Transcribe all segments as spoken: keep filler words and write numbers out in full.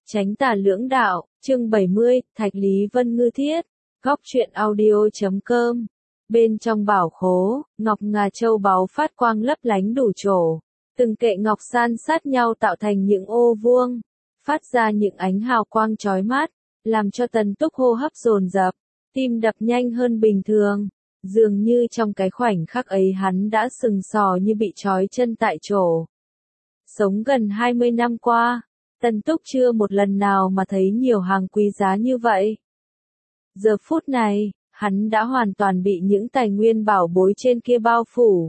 Chánh tà lưỡng đạo, chương bảy mươi, Thạch Lý Vân Ngư Thiết, góc truyện audio.com. Bên trong bảo khố, ngọc ngà châu báu phát quang lấp lánh đủ chỗ. Từng kệ ngọc san sát nhau tạo thành những ô vuông, phát ra những ánh hào quang chói mắt, làm cho Tần Túc hô hấp dồn dập, tim đập nhanh hơn bình thường. Dường như trong cái khoảnh khắc ấy hắn đã sừng sò như bị trói chân tại chỗ. Sống gần hai mươi năm qua, Tần Túc chưa một lần nào mà thấy nhiều hàng quý giá như vậy. Giờ phút này, hắn đã hoàn toàn bị những tài nguyên bảo bối trên kia bao phủ.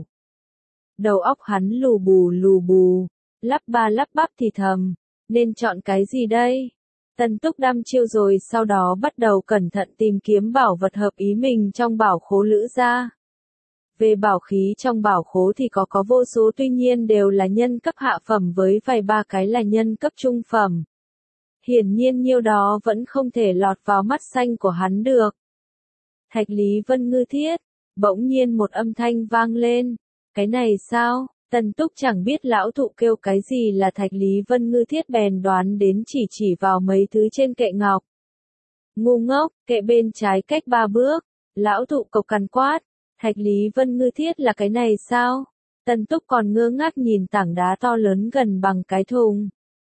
Đầu óc hắn lù bù lù bù, lắp ba lắp bắp thì thầm, nên chọn cái gì đây? Tần Túc đăm chiêu rồi sau đó bắt đầu cẩn thận tìm kiếm bảo vật hợp ý mình trong bảo khố Lữ gia. Về bảo khí trong bảo khố thì có có vô số, tuy nhiên đều là nhân cấp hạ phẩm với vài ba cái là nhân cấp trung phẩm. Hiển nhiên nhiêu đó vẫn không thể lọt vào mắt xanh của hắn được. Thạch Lý Vân Ngư Thiết, bỗng nhiên một âm thanh vang lên. Cái này sao? Tần Túc chẳng biết lão thụ kêu cái gì là Thạch Lý Vân Ngư Thiết, bèn đoán đến chỉ chỉ vào mấy thứ trên kệ ngọc. Ngu ngốc, kệ bên trái cách ba bước. Lão thụ cộc cằn quát. Thạch Lý Vân Ngư Thiết là cái này sao? Tần Túc còn ngơ ngác nhìn tảng đá to lớn gần bằng cái thùng.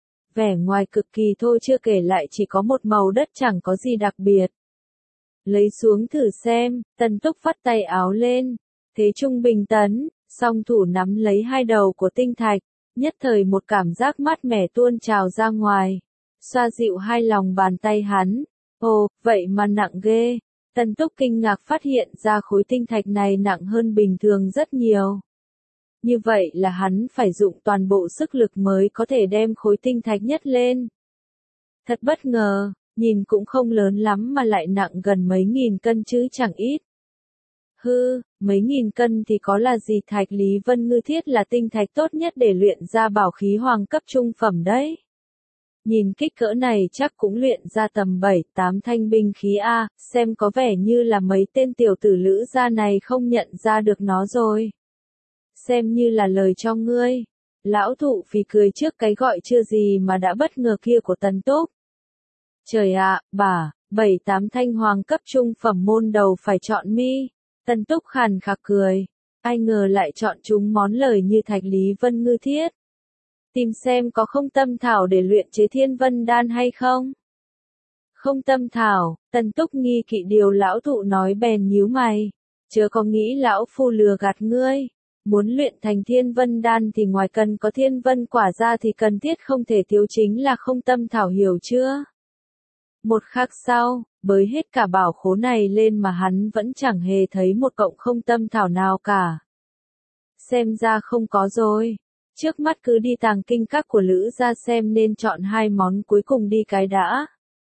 Vẻ ngoài cực kỳ thôi, chưa kể lại chỉ có một màu đất chẳng có gì đặc biệt. Lấy xuống thử xem, Tần Túc vắt tay áo lên. Thế trung bình tấn, song thủ nắm lấy hai đầu của tinh thạch, nhất thời một cảm giác mát mẻ tuôn trào ra ngoài. Xoa dịu hai lòng bàn tay hắn. Ồ, vậy mà nặng ghê. Tần Túc kinh ngạc phát hiện ra khối tinh thạch này nặng hơn bình thường rất nhiều. Như vậy là hắn phải dụng toàn bộ sức lực mới có thể đem khối tinh thạch nhất lên. Thật bất ngờ, nhìn cũng không lớn lắm mà lại nặng gần mấy nghìn cân chứ chẳng ít. Hư, mấy nghìn cân thì có là gì? Thạch Lý Vân Ngư Thiết là tinh thạch tốt nhất để luyện ra bảo khí hoàng cấp trung phẩm đấy. Nhìn kích cỡ này chắc cũng luyện ra tầm bảy tám thanh binh khí A, xem có vẻ như là mấy tên tiểu tử Lữ gia này không nhận ra được nó rồi. Xem như là lời cho ngươi. Lão thụ phì cười trước cái gọi chưa gì mà đã bất ngờ kia của Tần Túc. Trời ạ, bà, bảy tám thanh hoàng cấp trung phẩm môn đầu phải chọn mi. Tần Túc khàn khạc cười. Ai ngờ lại chọn chúng món lời như Thạch Lý Vân Ngư Thiết. Tìm xem có không tâm thảo để luyện chế Thiên Vân Đan hay không? Không tâm thảo, Tần Túc nghi kỵ điều lão thụ nói bèn nhíu mày. Chớ có nghĩ lão phu lừa gạt ngươi. Muốn luyện thành Thiên Vân Đan thì ngoài cần có Thiên Vân quả ra thì cần thiết không thể thiếu chính là không tâm thảo, hiểu chưa? Một khắc sau, bới hết cả bảo khố này lên mà hắn vẫn chẳng hề thấy một cọng không tâm thảo nào cả. Xem ra không có rồi. Trước mắt cứ đi tàng kinh các của Lữ gia xem nên chọn hai món cuối cùng đi cái đã.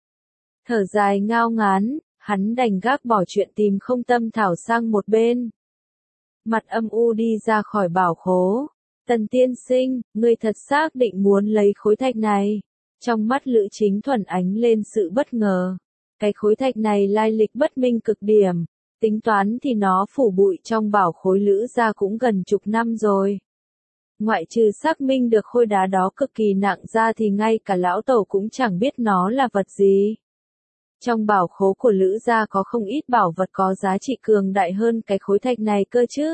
Thở dài ngao ngán, hắn đành gác bỏ chuyện tìm không tâm thảo sang một bên. Mặt âm u đi ra khỏi bảo khố. Tần tiên sinh, ngươi thật xác định muốn lấy khối thạch này. Trong mắt Lữ Chính Thuần ánh lên sự bất ngờ. Cái khối thạch này lai lịch bất minh cực điểm. Tính toán thì nó phủ bụi trong bảo khối Lữ gia cũng gần chục năm rồi. Ngoại trừ xác minh được khối đá đó cực kỳ nặng ra thì ngay cả lão tổ cũng chẳng biết nó là vật gì. Trong bảo khố của Lữ gia có không ít bảo vật có giá trị cường đại hơn cái khối thạch này cơ chứ.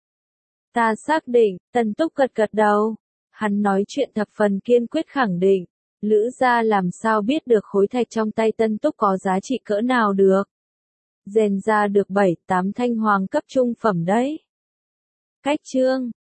Ta xác định, Tần Túc gật gật đầu. Hắn nói chuyện thập phần kiên quyết khẳng định. Lữ gia làm sao biết được khối thạch trong tay Tần Túc có giá trị cỡ nào được. Rèn ra được bảy tám thanh hoàng cấp trung phẩm đấy. Cách chương